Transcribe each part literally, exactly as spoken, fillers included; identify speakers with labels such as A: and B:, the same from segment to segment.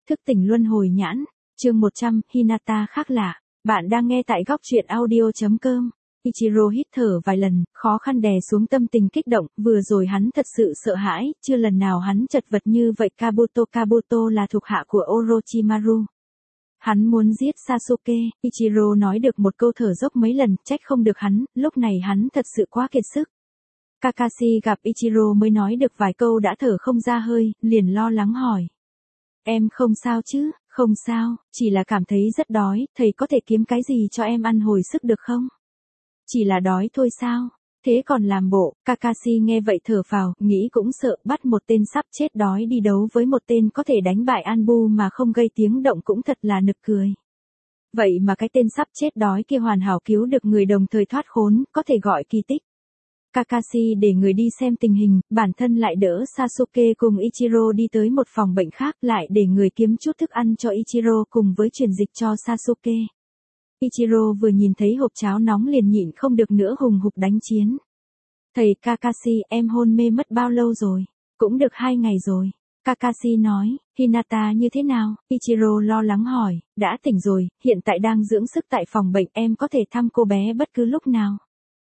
A: Thức tỉnh luân hồi nhãn, chương một trăm, Hinata khác lạ. Bạn đang nghe tại góc truyện audio.com. Ichiro hít thở vài lần, khó khăn đè xuống tâm tình kích động, vừa rồi hắn thật sự sợ hãi, chưa lần nào hắn chật vật như vậy. Kabuto Kabuto là thuộc hạ của Orochimaru. Hắn muốn giết Sasuke, Ichiro nói được một câu thở dốc mấy lần, trách không được hắn, lúc này hắn thật sự quá kiệt sức. Kakashi gặp Ichiro mới nói được vài câu đã thở không ra hơi, liền lo lắng hỏi. Em không sao chứ? Không sao, chỉ là cảm thấy rất đói, thầy có thể kiếm cái gì cho em ăn hồi sức được không? Chỉ là đói thôi sao? Thế còn làm bộ. Kakashi nghe vậy thở phào, nghĩ cũng sợ, bắt một tên sắp chết đói đi đấu với một tên có thể đánh bại Anbu mà không gây tiếng động cũng thật là nực cười. Vậy mà cái tên sắp chết đói kia hoàn hảo cứu được người đồng thời thoát khốn, có thể gọi kỳ tích. Kakashi để người đi xem tình hình, bản thân lại đỡ Sasuke cùng Ichiro đi tới một phòng bệnh khác, lại để người kiếm chút thức ăn cho Ichiro cùng với truyền dịch cho Sasuke. Ichiro vừa nhìn thấy hộp cháo nóng liền nhịn không được nữa hùng hục đánh chiến. Thầy Kakashi, em hôn mê mất bao lâu rồi? Cũng được hai ngày rồi. Kakashi nói, Hinata như thế nào? Ichiro lo lắng hỏi, đã tỉnh rồi, hiện tại đang dưỡng sức tại phòng bệnh, em có thể thăm cô bé bất cứ lúc nào.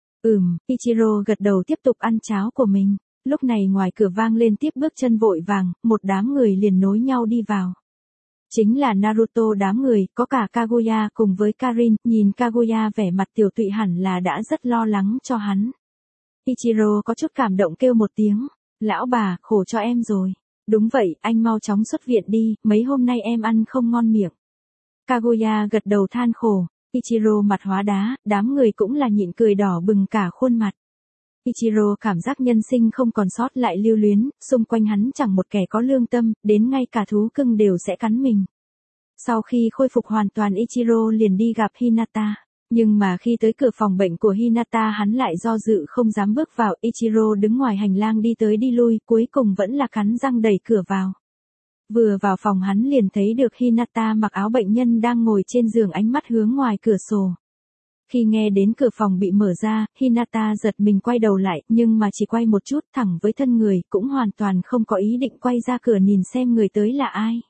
A: Ừm, Ichiro gật đầu tiếp tục ăn cháo của mình. Lúc này ngoài cửa vang lên tiếp bước chân vội vàng, một đám người liền nối nhau đi vào. Chính là Naruto đám người, có cả Kaguya cùng với Karin, nhìn Kaguya vẻ mặt tiểu tụy hẳn là đã rất lo lắng cho hắn. Ichiro có chút cảm động kêu một tiếng, lão bà, khổ cho em rồi. Đúng vậy, anh mau chóng xuất viện đi, mấy hôm nay em ăn không ngon miệng. Kaguya gật đầu than khổ. Ichiro mặt hóa đá, đám người cũng là nhịn cười đỏ bừng cả khuôn mặt. Ichiro cảm giác nhân sinh không còn sót lại lưu luyến, xung quanh hắn chẳng một kẻ có lương tâm, đến ngay cả thú cưng đều sẽ cắn mình. Sau khi khôi phục hoàn toàn Ichiro liền đi gặp Hinata, nhưng mà khi tới cửa phòng bệnh của Hinata hắn lại do dự không dám bước vào. Ichiro đứng ngoài hành lang đi tới đi lui, cuối cùng vẫn là cắn răng đẩy cửa vào. Vừa vào phòng hắn liền thấy được Hinata mặc áo bệnh nhân đang ngồi trên giường ánh mắt hướng ngoài cửa sổ. Khi nghe đến cửa phòng bị mở ra, Hinata giật mình quay đầu lại, nhưng mà chỉ quay một chút thẳng với thân người, cũng hoàn toàn không có ý định quay ra cửa nhìn xem người tới là ai.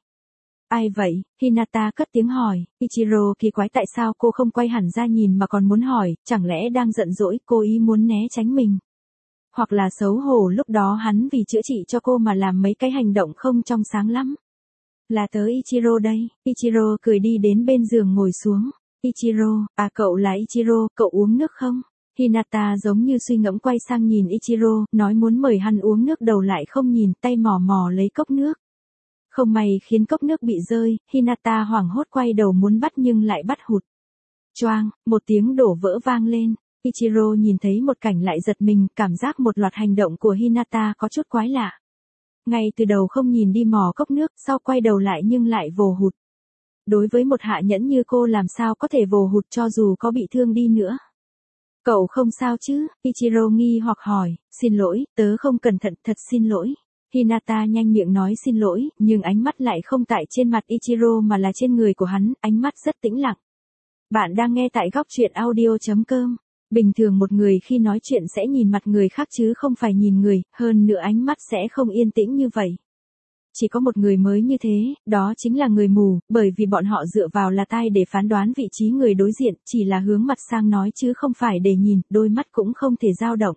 A: Ai vậy? Hinata cất tiếng hỏi. Ichiro kỳ quái tại sao cô không quay hẳn ra nhìn mà còn muốn hỏi, chẳng lẽ đang giận dỗi, cố ý muốn né tránh mình. Hoặc là xấu hổ lúc đó hắn vì chữa trị cho cô mà làm mấy cái hành động không trong sáng lắm. Là tớ Ichiro đây. Ichiro cười đi đến bên giường ngồi xuống. Ichiro, à cậu là Ichiro, cậu uống nước không? Hinata giống như suy ngẫm quay sang nhìn Ichiro, nói muốn mời hắn uống nước đầu lại không nhìn, tay mò mò lấy cốc nước. Không may khiến cốc nước bị rơi, Hinata hoảng hốt quay đầu muốn bắt nhưng lại bắt hụt. Choang, một tiếng đổ vỡ vang lên. Ichiro nhìn thấy một cảnh lại giật mình, cảm giác một loạt hành động của Hinata có chút quái lạ. Ngay từ đầu không nhìn đi mò cốc nước, sau quay đầu lại nhưng lại vồ hụt. Đối với một hạ nhẫn như cô làm sao có thể vồ hụt cho dù có bị thương đi nữa. Cậu không sao chứ? Ichiro nghi hoặc hỏi, xin lỗi, tớ không cẩn thận, thật xin lỗi. Hinata nhanh miệng nói xin lỗi, nhưng ánh mắt lại không tại trên mặt Ichiro mà là trên người của hắn, ánh mắt rất tĩnh lặng. Bạn đang nghe tại góc truyện audio.com. Bình thường một người khi nói chuyện sẽ nhìn mặt người khác chứ không phải nhìn người, hơn nữa ánh mắt sẽ không yên tĩnh như vậy. Chỉ có một người mới như thế, đó chính là người mù, bởi vì bọn họ dựa vào là tai để phán đoán vị trí người đối diện, chỉ là hướng mặt sang nói chứ không phải để nhìn, đôi mắt cũng không thể dao động.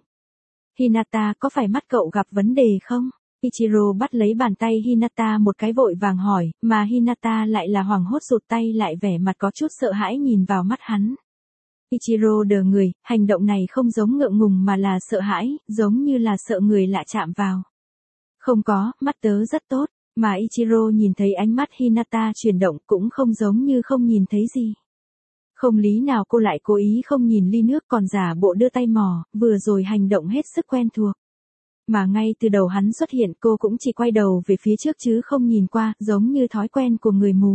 A: Hinata, có phải mắt cậu gặp vấn đề không? Ichiro bắt lấy bàn tay Hinata một cái vội vàng hỏi, mà Hinata lại là hoảng hốt rụt tay lại vẻ mặt có chút sợ hãi nhìn vào mắt hắn. Ichiro đờ người, hành động này không giống ngượng ngùng mà là sợ hãi, giống như là sợ người lạ chạm vào. Không có, mắt tớ rất tốt, mà Ichiro nhìn thấy ánh mắt Hinata chuyển động cũng không giống như không nhìn thấy gì. Không lý nào cô lại cố ý không nhìn ly nước còn giả bộ đưa tay mò, vừa rồi hành động hết sức quen thuộc. Mà ngay từ đầu hắn xuất hiện cô cũng chỉ quay đầu về phía trước chứ không nhìn qua, giống như thói quen của người mù.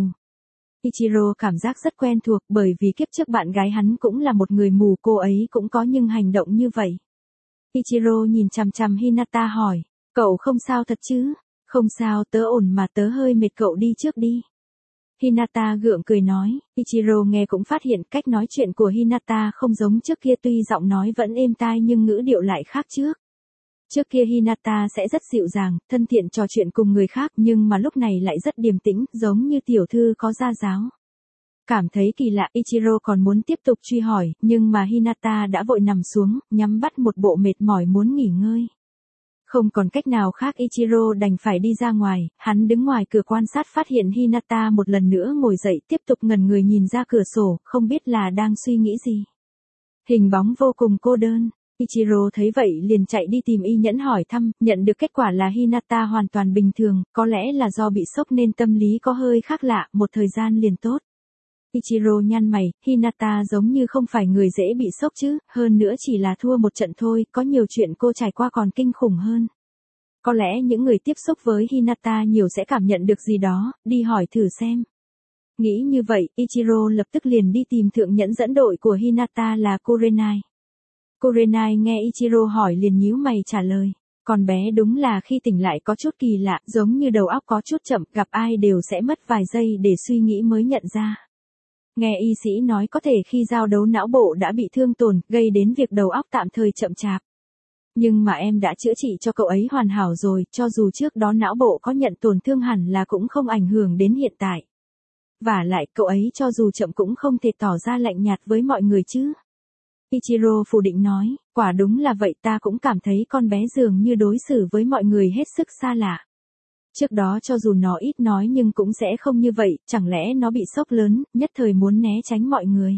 A: Ichiro cảm giác rất quen thuộc bởi vì kiếp trước bạn gái hắn cũng là một người mù, cô ấy cũng có nhưng hành động như vậy. Ichiro nhìn chằm chằm Hinata hỏi, cậu không sao thật chứ? Không sao, tớ ổn mà, tớ hơi mệt, cậu đi trước đi. Hinata gượng cười nói. Ichiro nghe cũng phát hiện cách nói chuyện của Hinata không giống trước kia, tuy giọng nói vẫn êm tai nhưng ngữ điệu lại khác trước. Trước kia Hinata sẽ rất dịu dàng, thân thiện trò chuyện cùng người khác nhưng mà lúc này lại rất điềm tĩnh, giống như tiểu thư có gia giáo. Cảm thấy kỳ lạ, Ichiro còn muốn tiếp tục truy hỏi, nhưng mà Hinata đã vội nằm xuống, nhắm mắt một bộ mệt mỏi muốn nghỉ ngơi. Không còn cách nào khác, Ichiro đành phải đi ra ngoài, hắn đứng ngoài cửa quan sát phát hiện Hinata một lần nữa ngồi dậy tiếp tục ngẩn người nhìn ra cửa sổ, không biết là đang suy nghĩ gì. Hình bóng vô cùng cô đơn. Ichiro thấy vậy liền chạy đi tìm y nhẫn hỏi thăm, nhận được kết quả là Hinata hoàn toàn bình thường, có lẽ là do bị sốc nên tâm lý có hơi khác lạ, một thời gian liền tốt. Ichiro nhăn mày, Hinata giống như không phải người dễ bị sốc chứ, hơn nữa chỉ là thua một trận thôi, có nhiều chuyện cô trải qua còn kinh khủng hơn. Có lẽ những người tiếp xúc với Hinata nhiều sẽ cảm nhận được gì đó, đi hỏi thử xem. Nghĩ như vậy, Ichiro lập tức liền đi tìm thượng nhẫn dẫn đội của Hinata là Kurenai. Kurenai nghe Ichiro hỏi liền nhíu mày trả lời. Con bé đúng là khi tỉnh lại có chút kỳ lạ, giống như đầu óc có chút chậm, gặp ai đều sẽ mất vài giây để suy nghĩ mới nhận ra. Nghe y sĩ nói có thể khi giao đấu não bộ đã bị thương tổn, gây đến việc đầu óc tạm thời chậm chạp. Nhưng mà em đã chữa trị cho cậu ấy hoàn hảo rồi, cho dù trước đó não bộ có nhận tổn thương hẳn là cũng không ảnh hưởng đến hiện tại. Vả lại cậu ấy cho dù chậm cũng không thể tỏ ra lạnh nhạt với mọi người chứ. Ichiro phủ định nói, quả đúng là vậy, ta cũng cảm thấy con bé dường như đối xử với mọi người hết sức xa lạ. Trước đó cho dù nó ít nói nhưng cũng sẽ không như vậy, chẳng lẽ nó bị sốc lớn, nhất thời muốn né tránh mọi người.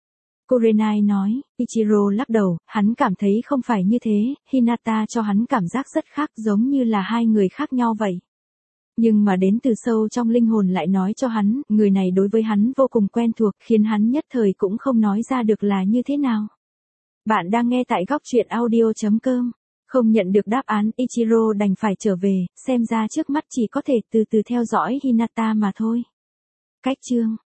A: Kurenai nói, Ichiro lắc đầu, hắn cảm thấy không phải như thế, Hinata cho hắn cảm giác rất khác, giống như là hai người khác nhau vậy. Nhưng mà đến từ sâu trong linh hồn lại nói cho hắn, người này đối với hắn vô cùng quen thuộc, khiến hắn nhất thời cũng không nói ra được là như thế nào. Bạn đang nghe tại góc truyện audio chấm com. Không nhận được đáp án, Ichiro đành phải trở về, xem ra trước mắt chỉ có thể từ từ theo dõi Hinata mà thôi. Cách chương